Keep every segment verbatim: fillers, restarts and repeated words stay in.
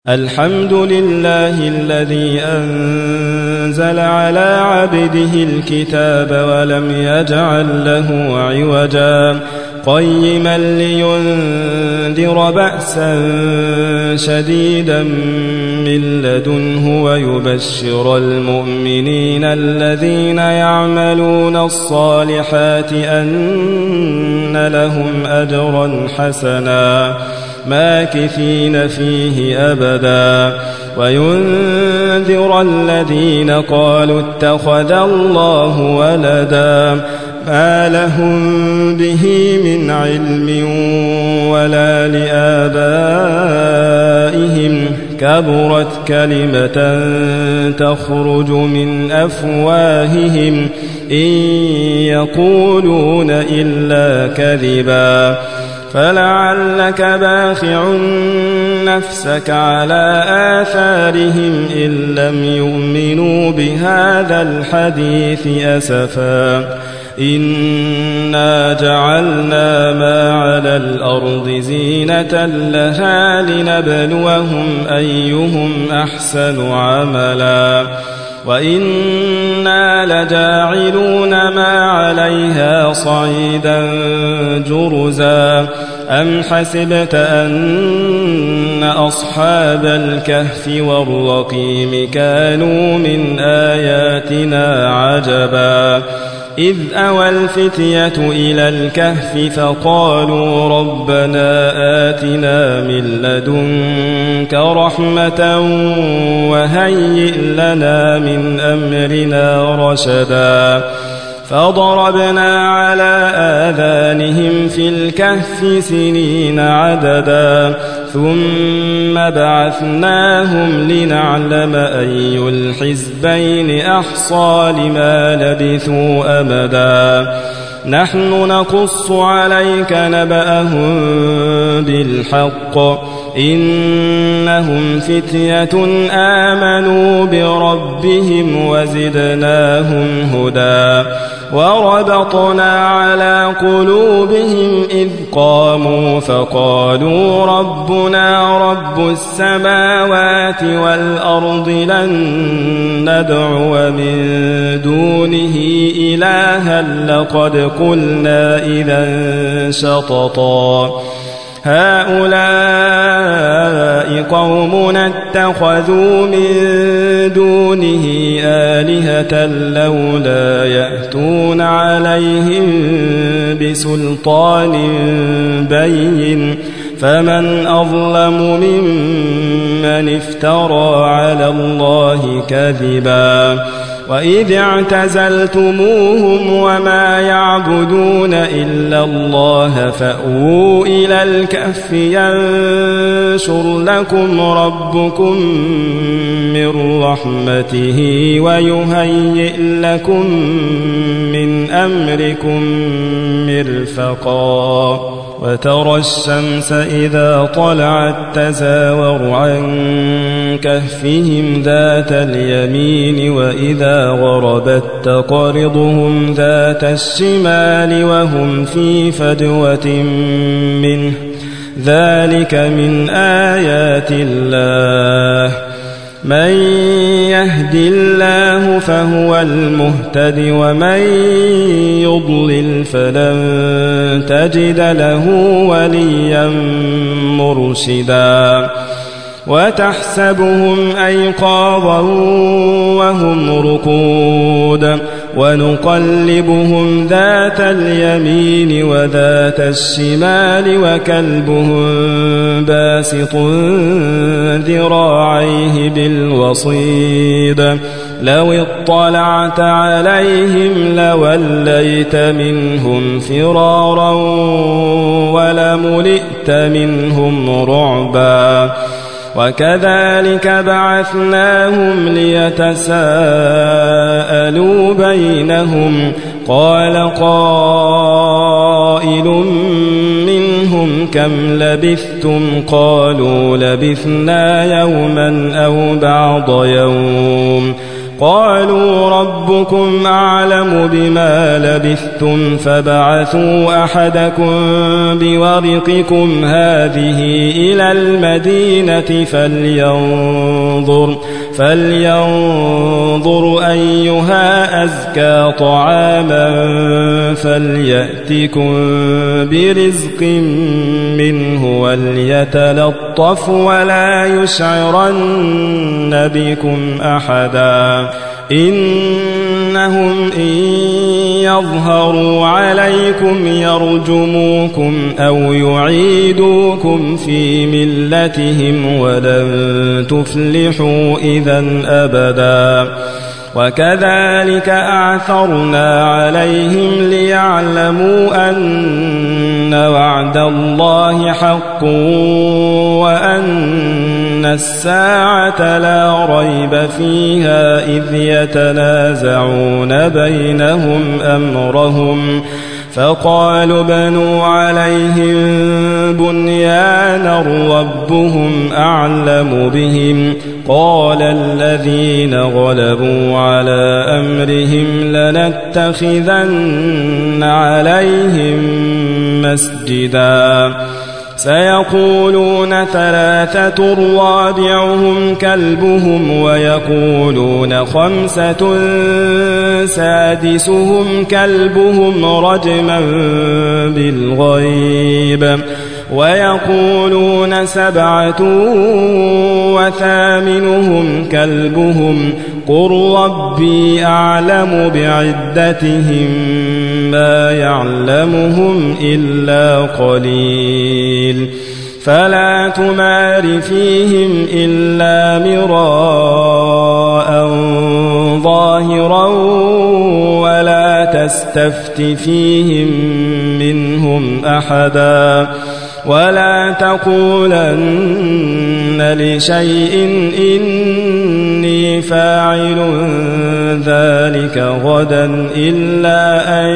الحمد لله الذي أنزل على عبده الكتاب ولم يجعل له عوجا قيما لينذر بأسا شديدا من لدنه ويبشر المؤمنين الذين يعملون الصالحات أن لهم أجرا حسنا ماكثين فيه أبدا وينذر الذين قالوا اتخذ الله ولدا ما لهم به من علم ولا لآبائهم كبرت كلمة تخرج من أفواههم إن يقولون إلا كذبا فلعلك باخع نفسك على آثارهم إن لم يؤمنوا بهذا الحديث أسفا إنا جعلنا ما على الأرض زينة لها لنبلوهم أيهم أحسن عملا وإنا لجاعلون ما عليها صعيدا جرزا أم حسبت أن أصحاب الكهف والرقيم كانوا من آياتنا عجبا إذ أوى الفتية إلى الكهف فقالوا ربنا آتنا من لدنك رحمة وهيئ لنا من أمرنا رشدا فضربنا على آذانهم في الكهف سنين عددا ثم بعثناهم لنعلم أي الحزبين أحصى لما لبثوا أمدا نحن نقص عليك نبأهم بالحق إنهم فتية آمنوا بربهم وزدناهم هدى وربطنا على قلوبهم إذ قاموا فقالوا ربنا رب السماوات والأرض لن ندعو من دونه إلها لقد قلنا إذا شططا هؤلاء قومنا اتخذوا من دونه آلهة لولا يأتون عليهم بسلطان بين فمن أظلم ممن افترى على الله كذبا وإذ اعتزلتموهم وما يعبدون إلا الله فأووا إلى الكهف ينشر لكم ربكم من رحمته ويهيئ لكم من أمركم مرفقا وترى الشمس إذا طلعت تزاور عن كهفهم ذات اليمين وإذا غربت تقرضهم ذات الشمال وهم في فجوة منه ذلك من آيات الله من يهد الله فهو المهتد ومن يضلل فلن تجد له وليا مرشدا وتحسبهم أيقاظا وهم رقود ونقلبهم ذات اليمين وذات الشمال وكلبهم باسط ذراعيه بالوصيد لو اطلعت عليهم لوليت منهم فرارا ولملئت منهم رعبا وكذلك بعثناهم ليتساءلوا بينهم قال قائل منهم كم لبثتم قالوا لبثنا يوما أو بعض يوم قالوا ربكم أعلم بما لبثتم فابعثوا أحدكم بورقكم هذه إلى المدينة فلينظر, فلينظر أيها أزكى طعاما فليأتكم برزق منه وليتلطف ولا يشعرن بكم أحدا إنهم إن يظهروا عليكم يرجموكم أو يعيدوكم في ملتهم ولن تفلحوا إذن أبدا وكذلك أعثرنا عليهم ليعلموا أن وعد الله حق وأن الساعة لا ريب فيها إذ يتنازعون بينهم أمرهم فقالوا بنوا عليهم بنيانا ربهم أعلم بهم قال الذين غلبوا على أمرهم لنتخذن عليهم مسجدا سيقولون ثلاثة رابعهم كلبهم ويقولون خمسة سادسهم كلبهم رجما بالغيب ويقولون سبعة وثامنهم كلبهم قل ربي أعلم بعدتهم ما يعلمهم إلا قليل فلا تمار فيهم إلا مراء ظاهرا ولا تستفت فيهم منهم أحدا ولا تقولن لشيء إني فاعل ذلك غدا إلا أن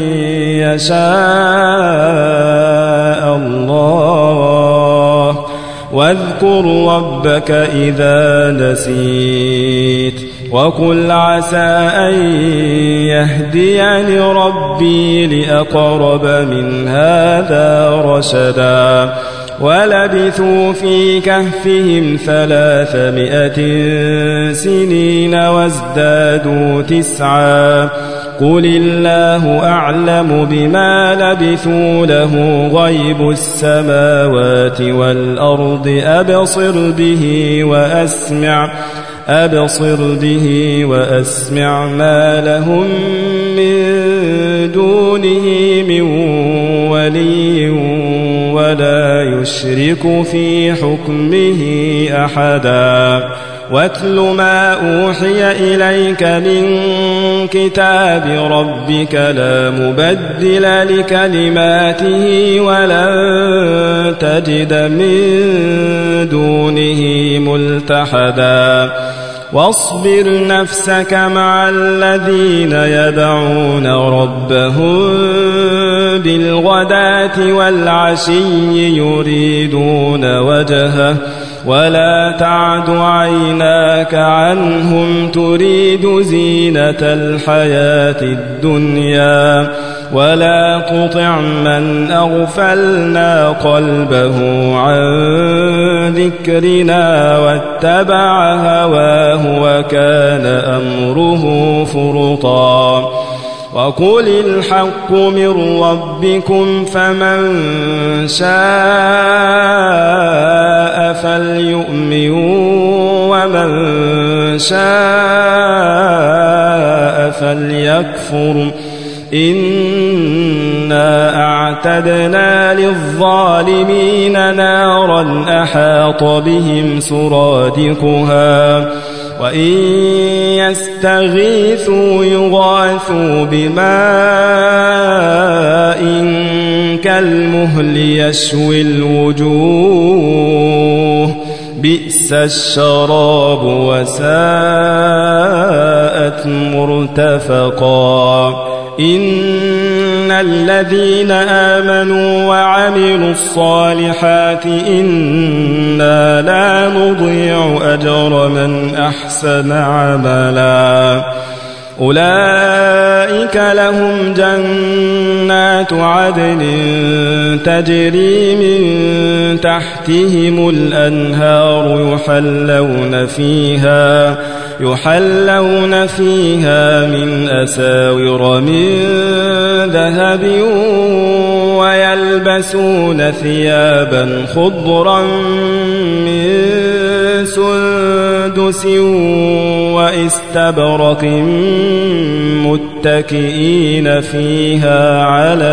يشاء الله واذكر ربك إذا نسيت وقل عسى أن يهديني ربي لأقرب من هذا رشدا ولبثوا في كهفهم ثلاثمائة سنين وازدادوا تسعا قل الله أعلم بما لبثوا له غيب السماوات والأرض أبصر به وأسمع أبصر به وأسمع ما لهم من دونه من ولي ولا يشرك في حكمه أحدا واتل ما أوحي إليك من كتاب ربك لا مبدل لكلماته ولن تجد من دونه ملتحدا واصبر نفسك مع الذين يدعون ربهم بالغداة والعشي يريدون وجهه ولا تعد عيناك عنهم تريد زينة الحياة الدنيا ولا تطع من أغفلنا قلبه عن ذكرنا واتبع هواه وكان أمره فرطا وقل الحق من ربكم فمن شاء فليؤمن ومن شاء فليكفر إنا أعتدنا للظالمين نارا أحاط بهم سرادقها وإن يستغيثوا يغاثوا بماء كالمهل يشوي الوجوه بئس الشراب وساءت مرتفقا إن الذين آمنوا وعملوا الصالحات إنا لا نضيع أجر من أحسن عملا أولئك لهم جنات عدن تجري من تحتهم الأنهار يحلون فيها يحلون فيها من أساور من ذهب ويلبسون ثيابا خضرا من سندس واستبرق متكئين فيها على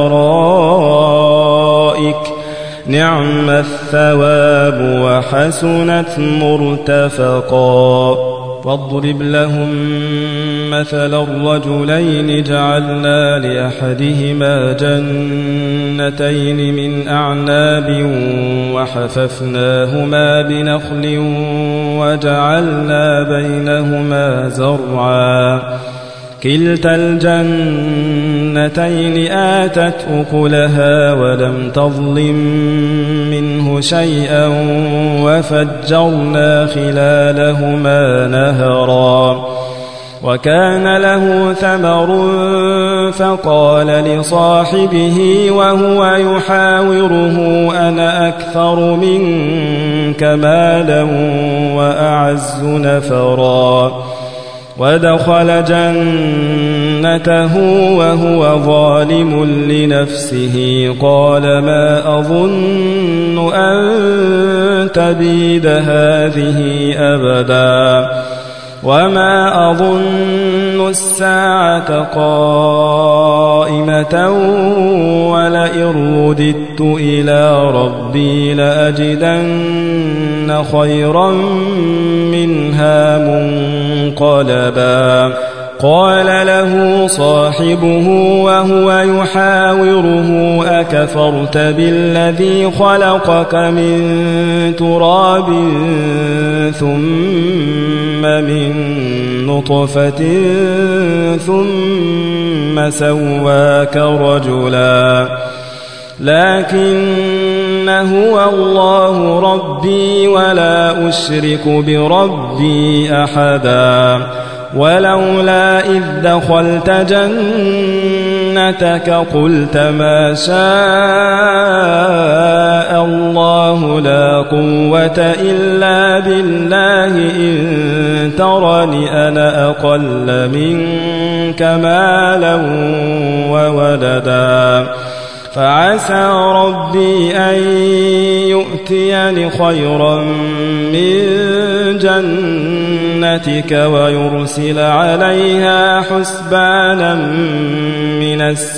الأرائك نعم الثواب وحسنت مرتفقا واضرب لهم مثل الرجلين جعلنا لأحدهما جنتين من أعناب وحففناهما بنخل وجعلنا بينهما زرعا كلتا الجنتين آتت أكلها ولم تظلم منه شيئا وفجرنا خلالهما نهرا وكان له ثمر فقال لصاحبه وهو يحاوره أنا أكثر منك مالا وأعز نفرا ودخل جنته وهو ظالم لنفسه قال ما أظن أن تبيد هذه أبدا وما أظن الساعة قائمة ولئن رددت إلى ربي لأجدن خيرا منها منقلبا قال له صاحبه وهو يحاوره أكفرت بالذي خلقك من تراب ثم من نطفة ثم سواك رجلا لكن هو الله ربي ولا أشرك بربي أحدا ولولا إذ دخلت جنتك قلت ما شاء الله لا قوة إلا بالله إن ترني أنا أقل منك مالا وولدا فعسى ربي أن يؤتيني خيرا من جنتك ويرسل عليها حسبانا من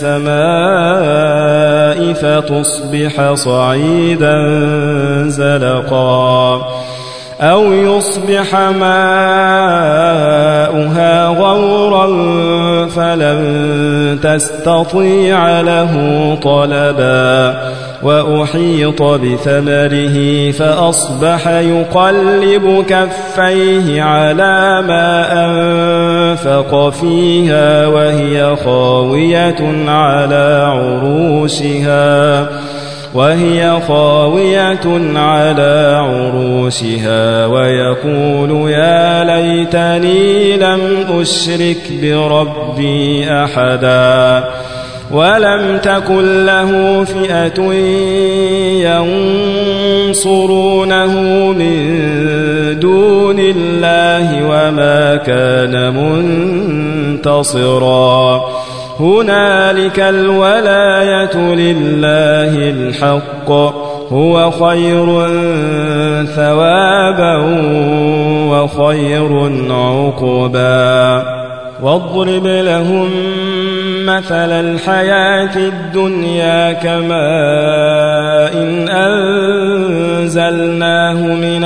السماء فتصبح صعيدا زلقا أو يصبح ماؤها غورا فلن تستطيع له طلبا وأحيط بثمره فأصبح يقلب كفيه على ما أنفق فيها وهي خاوية على عروشها وهي خاوية على عروشها ويقول يا ليتني لم أشرك بربي أحدا ولم تكن له فئة ينصرونه من دون الله وما كان منتصرا هنالك الولاية لله الحق هو خير ثوابا وخير عقبا واضرب لهم مثل الحياة الدنيا كماء إن أنزلناه من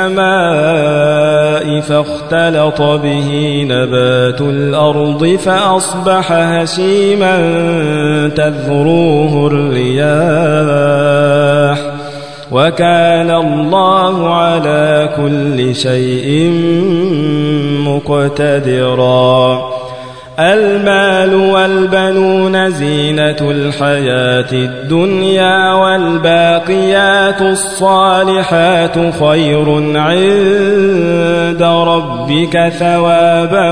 السماء فاختلط به نبات الأرض فأصبح هشيما تذروه الرياح وكان الله على كل شيء مقتدرا المال والبنون زينة الحياة الدنيا والباقيات الصالحات خير عند ربك ثوابا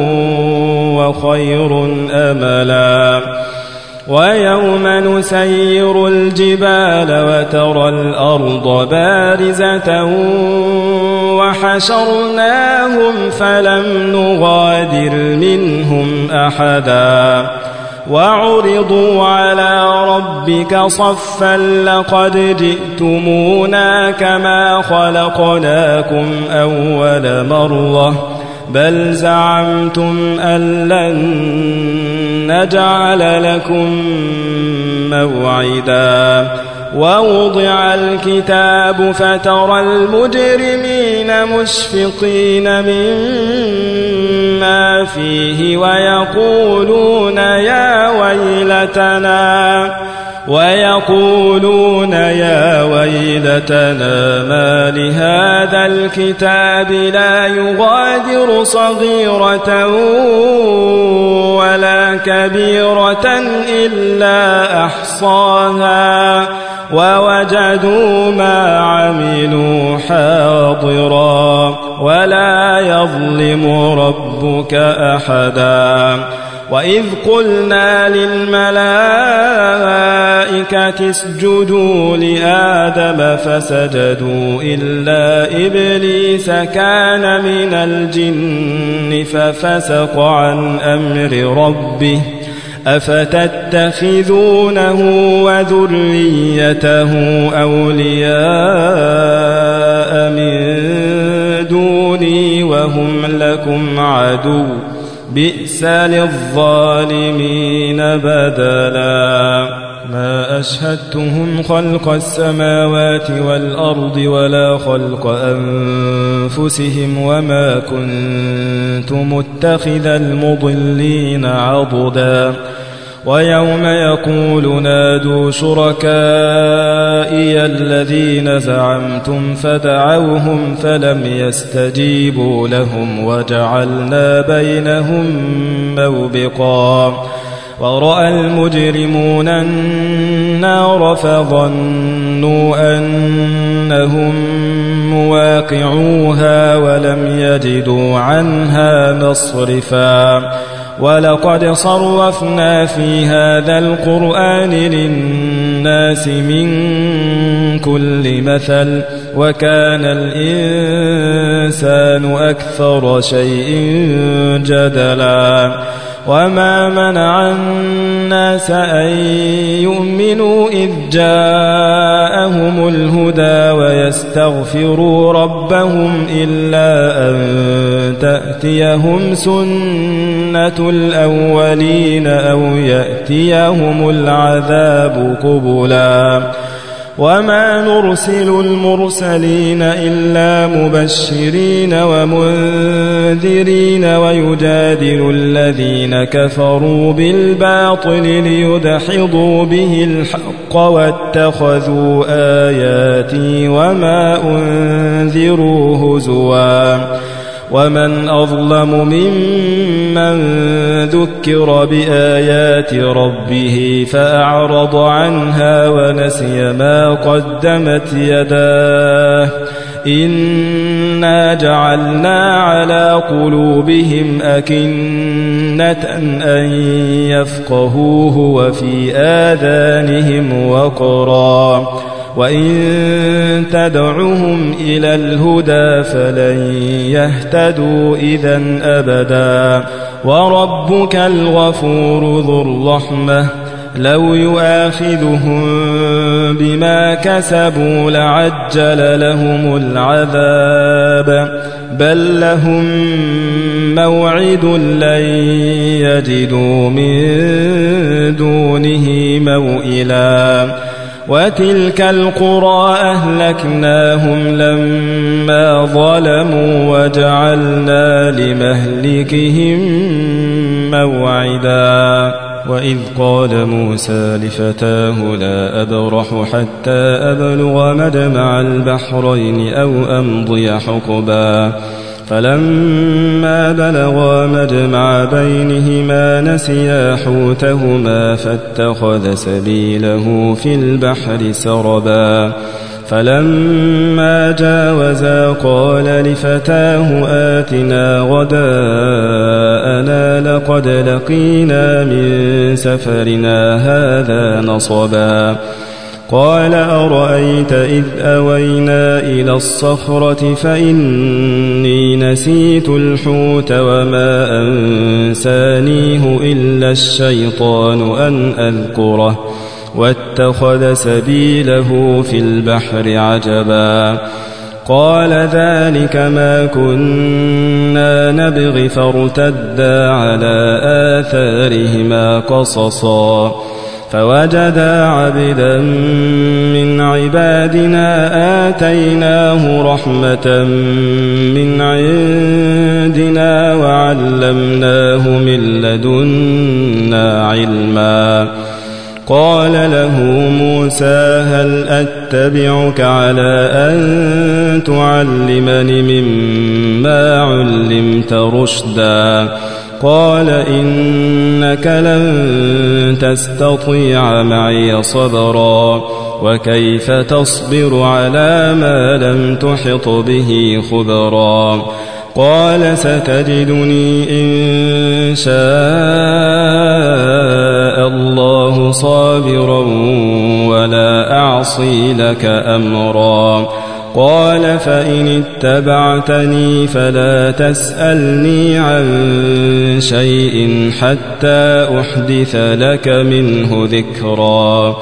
وخير أملا ويوم نسير الجبال وترى الأرض بارزة وحشرناهم فلم نغادر منهم أحدا وعرضوا على ربك صفا لقد جئتمونا كما خلقناكم أول مرة بل زعمتم أن لن نجعل لكم موعدا ووضع الكتاب فترى المجرمين مشفقين مما فيه ويقولون يا ويلتنا ويقولون يا ويلتنا ما لهذا الكتاب لا يغادر صغيرة ولا كبيرة إلا أحصاها ووجدوا ما عملوا حاضرا ولا يظلم ربك أحدا وإذ قلنا للملائكة اسجدوا لآدم فسجدوا إلا إبليس كان من الجن ففسق عن أمر ربه أفتتخذونه وذريته أولياء من دوني وهم لكم عدو بئس للظالمين بدلا ما أشهدتهم خلق السماوات والأرض ولا خلق أنفسهم وما كنت متخذ المضلين عضدا ويوم يقول نادوا شركائي الذين زعمتم فدعوهم فلم يستجيبوا لهم وجعلنا بينهم موبقا ورأى المجرمون النار فظنوا أنهم مواقعوها ولم يجدوا عنها مصرفا ولقد صرفنا في هذا القرآن للناس من كل مثل وكان الإنسان أكثر شيء جدلا وما منع الناس أن يؤمنوا إذ جاءهم الهدى ويستغفروا ربهم إلا أن تأتيهم سنة الأولين أو يأتيهم العذاب قبلا وما نرسل المرسلين إلا مبشرين ومنذرين ويجادل الذين كفروا بالباطل ليدحضوا به الحق واتخذوا آياتي وما أنذروا هزوا ومن أظلم ممن ذكر بآيات ربه فأعرض عنها ونسي ما قدمت يداه إنا جعلنا على قلوبهم أكنة أن يفقهوه وفي آذانهم وقرا وإن تدعهم إلى الهدى فلن يهتدوا إذن أبدا وربك الغفور ذو الرحمة لو يؤاخذهم بما كسبوا لعجل لهم العذاب بل لهم موعد لن يجدوا من دونه موئلا وتلك القرى أهلكناهم لما ظلموا وجعلنا لمهلكهم موعدا وإذ قال موسى لفتاه لا أبرح حتى أبلغ مجمع البحرين أو أمضي حقبا فلما بلغا مجمع بينهما نسيا حوتهما فاتخذ سبيله في البحر سربا فلما جاوزا قال لفتاه آتنا غداءنا لقد لقينا من سفرنا هذا نصبا قال أرأيت إذ أوينا إلى الصخرة فإني نسيت الحوت وما أنسانيه إلا الشيطان أن أذكره واتخذ سبيله في البحر عجبا قال ذلك ما كنا نبغي فارتدا على آثارهما قصصا فوجدا عبدا من عبادنا آتيناه رحمة من عندنا وعلمناه من لدنا علما قال له موسى هل أتبعك على أن تعلمني مما علمت رشدا قال إنك لن تستطيع معي صبرا وكيف تصبر على ما لم تحط به خبرا قال ستجدني إن شاء الله صابرا ولا أعصي لك أمرا قال فإن اتبعتني فلا تسألني عن شيء حتى أحدث لك منه ذكرا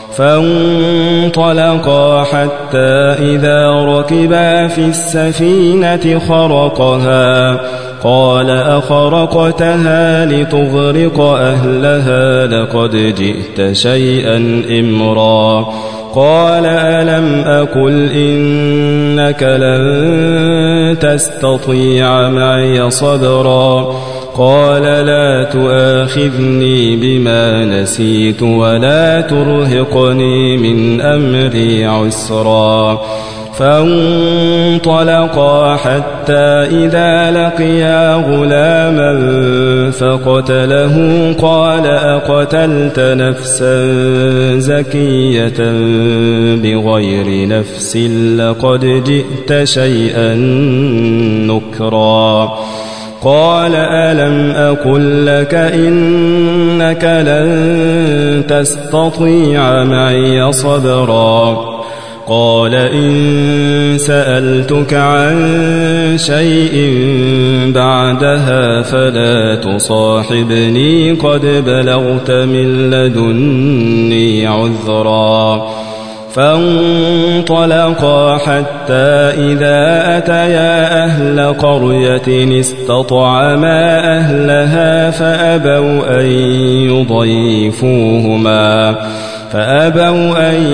فانطلقا حتى إذا ركبا في السفينة خرقها قال أخرقتها لتغرق أهلها لقد جئت شيئا إمرا قال ألم أقل إنك لن تستطيع معي صبرا قال لا تؤاخذني بما نسيت ولا ترهقني من أمري عسرا فانطلقا حتى إذا لقيا غلاما فقتله قال أقتلت نفسا زكية بغير نفس لقد جئت شيئا نكرا قال ألم أقل لك إنك لن تستطيع معي صبرا قال إن سألتك عن شيء بعدها فلا تصاحبني قد بلغت من لدني عذرا فانطلقا حتى إذا أتيا أهل قرية استطعما أهلها فأبوا أن يضيفوهما فأبوا أن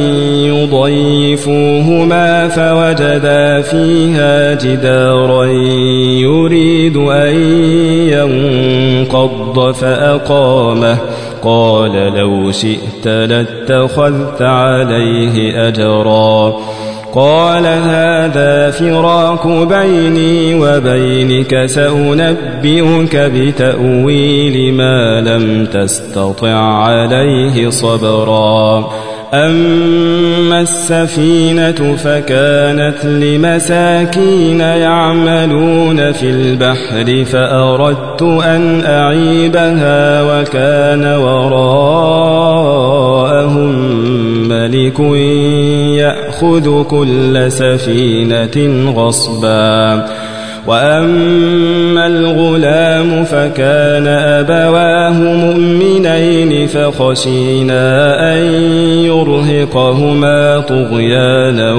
يضيفوهما فوجدا فيها جدارا يريد أن ينقض فأقامه قال لو شئت لاتخذت عليه أجرا قال هذا فراق بيني وبينك سأنبئك بتأويل ما لم تستطع عليه صبرا أما السفينة فكانت لمساكين يعملون في البحر فأردت أن أعيبها وكان وراءهم ملك يأخذ كل سفينة غصبا وأما الغلام فكان أبواه مؤمنين فخشينا أن يرهقهما طغيانا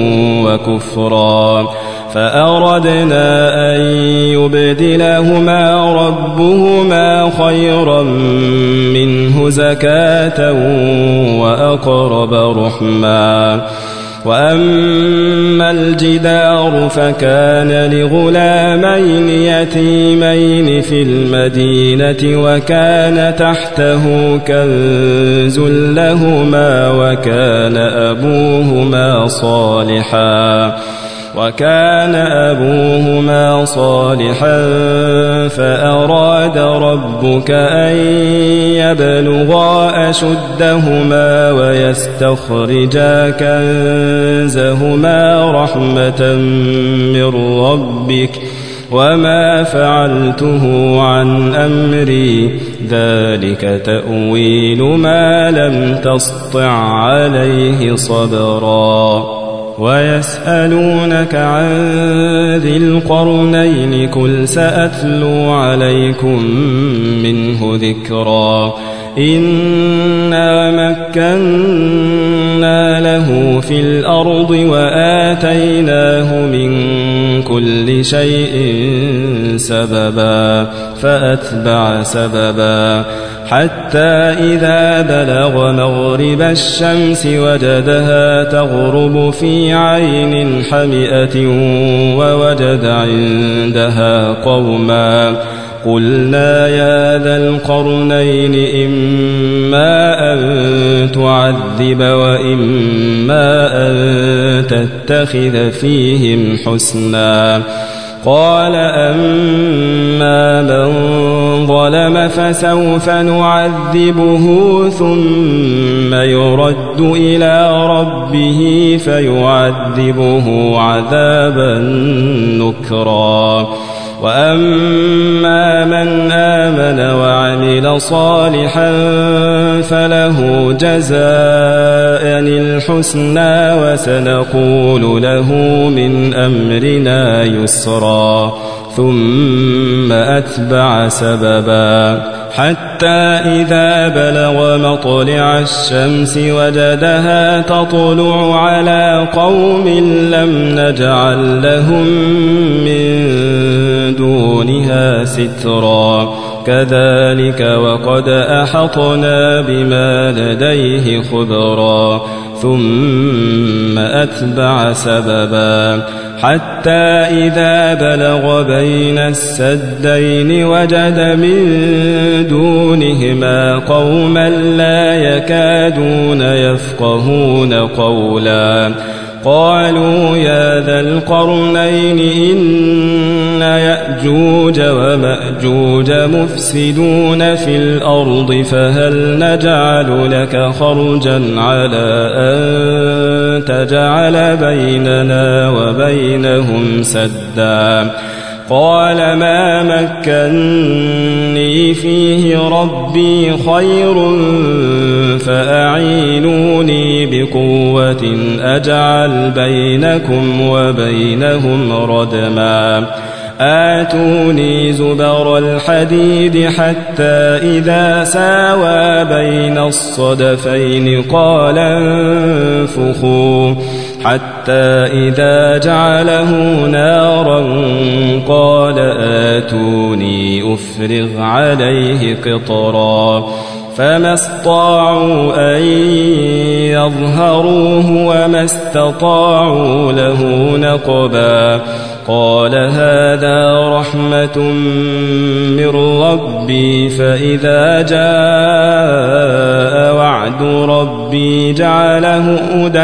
وكفرا فأردنا أن يبدلهما ربهما خيرا منه زكاة وأقرب رحما وأما الجدار فكان لغلامين يتيمين في المدينة وكان تحته كنز لهما وكان أبوهما صالحا وكان أبوهما صالحا فأراد ربك أن يبلغا أشدهما ويستخرجا كنزهما رحمة من ربك وما فعلته عن أمري ذلك تأويل ما لم تسطع عليه صبرا ويسألونك عن ذي القرنين قل سأتلو عليكم منه ذكرا إنا مكنا له في الأرض وآتيناه من كل شيء سببا فأتبع سببا حتى إذا بلغ مغرب الشمس وجدها تغرب في عين حمئة ووجد عندها قوما قلنا يا ذا القرنين إما أن تعذب وإما أن تتخذ فيهم حسنا قال أما من ظلم فسوف نعذبه ثم يرد إلى ربه فيعذبه عذابا نكرا وأما من آمن وعمل صالحا فله جزاء الحسنى وسنقول له من أمرنا يسرا ثم أتبع سببا حتى إذا بلغ مطلع الشمس وجدها تطلع على قوم لم نجعل لهم من دونها سترا كذلك وقد أحطنا بما لديه خبرا ثم أتبع سببا حتى إذا بلغ بين السدين وجد من دونهما قوما لا يكادون يفقهون قولا قالوا يا ذا القرنين إن يأجوج ومأجوج مفسدون في الأرض فهل نجعل لك خرجا على أن تجعل بيننا وبينهم سدا قال ما مكني فيه ربي خير فأعينوني بقوة أجعل بينكم وبينهم ردما آتوني زبر الحديد حتى إذا ساوى بين الصدفين قال انفخوا حتى إذا جعله نارا قال آتوني أفرغ عليه قطرا فما استطاعوا أن يظهروه وما استطاعوا له نقبا قال هذا رحمة من ربي فإذا جاء وعد ربي جعله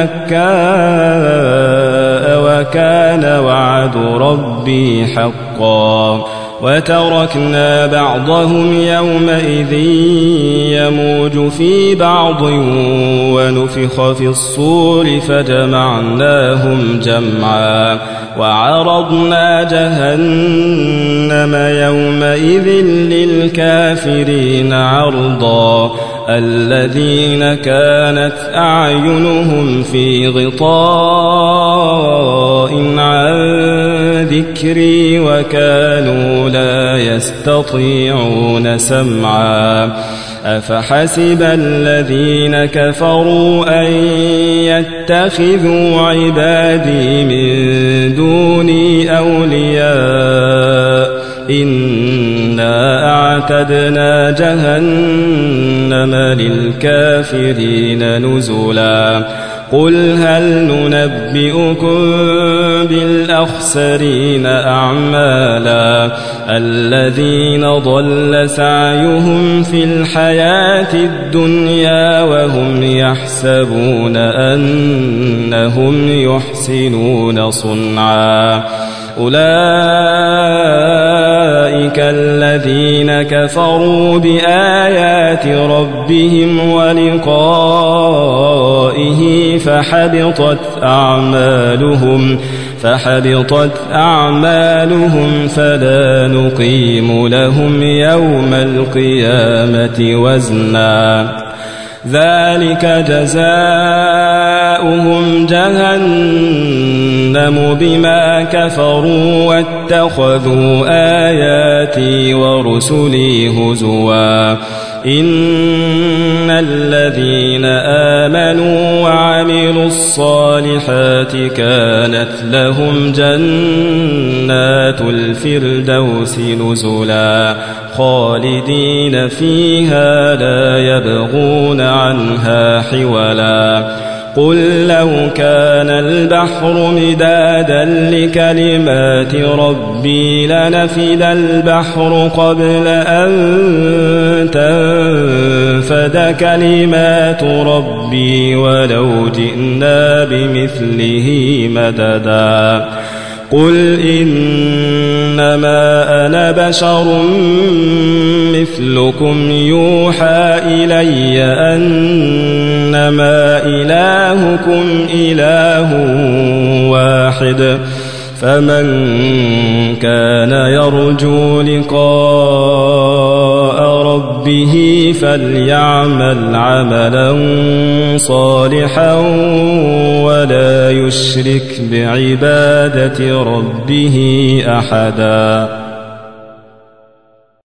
دكاء وكان وعد ربي حقا وتركنا بعضهم يومئذ يموج في بعض ونفخ في الصور فجمعناهم جمعا وعرضنا جهنم يومئذ للكافرين عرضا الذين كانت أعينهم في غطاء عن ذكري وكانوا لا يستطيعون سمعا أفحسب الذين كفروا أن يتخذوا عبادي من دوني أولياء إنا أعتدنا جهنم للكافرين نزلا قل هل ننبئكم بالأخسرين أعمالا الذين ضل سعيهم في الحياة الدنيا وهم يحسبون أنهم يحسنون صنعا أولئك الذين كفروا بآيات ربهم ولقائه فحبطت أعمالهم فحبطت أعمالهم فلا نقيم لهم يوم القيامة وزنا ذلك جزاؤهم جهنم بما كفروا واتخذوا آياتي ورسلي هزوا إن الذين آمنوا وعملوا الصالحات كانت لهم جنات الفردوس نزلا خالدين فيها لا يبغون عنها حولا قل لو كان البحر مدادا لكلمات ربي لنفد البحر قبل أن تنفد كلمات ربي ولو جئنا بمثله مددا قل إنما أنا بشر مثلكم يوحى إلي أنما إلهكم إله واحد فمن كان يرجو لقاء ربه فليعمل عملا صالحا ولا يشرك بعبادة ربه أحدا.